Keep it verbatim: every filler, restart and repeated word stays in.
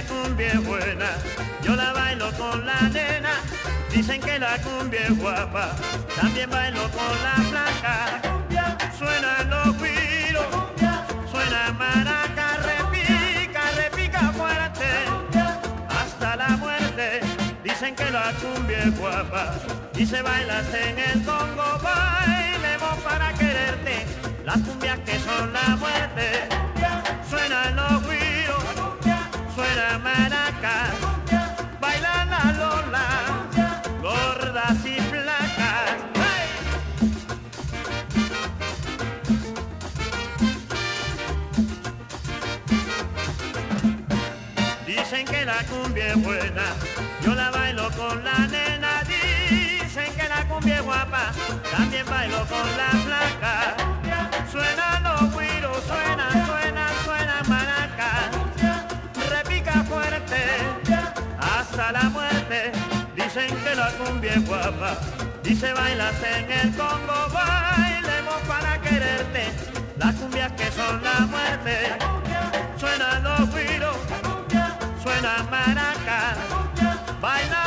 la cumbia es buena, yo la bailo con la nena. Dicen que la cumbia es guapa, también bailo con la flaca. Suenan los güiros, suena maraca, repica, repica fuerte, hasta la muerte. Dicen que la cumbia es guapa y se baila en el Congo. Bailemos para quererte, las cumbias que son la muerte. Suenan los güiros, suena maraca, bailan la lola, gordas y flacas. ¡Hey! Dicen que la cumbia es buena, yo la bailo con la nena. Dicen que la cumbia es guapa, también bailo con la flaca. Suenan los güiros, suena, suena, suena maraca, repica fuerte, hasta la muerte. Dicen que la cumbia es guapa y se baila en el Congo. Bailemos para quererte, las cumbias que son la muerte. Suenan los güiros, suena maraca, baila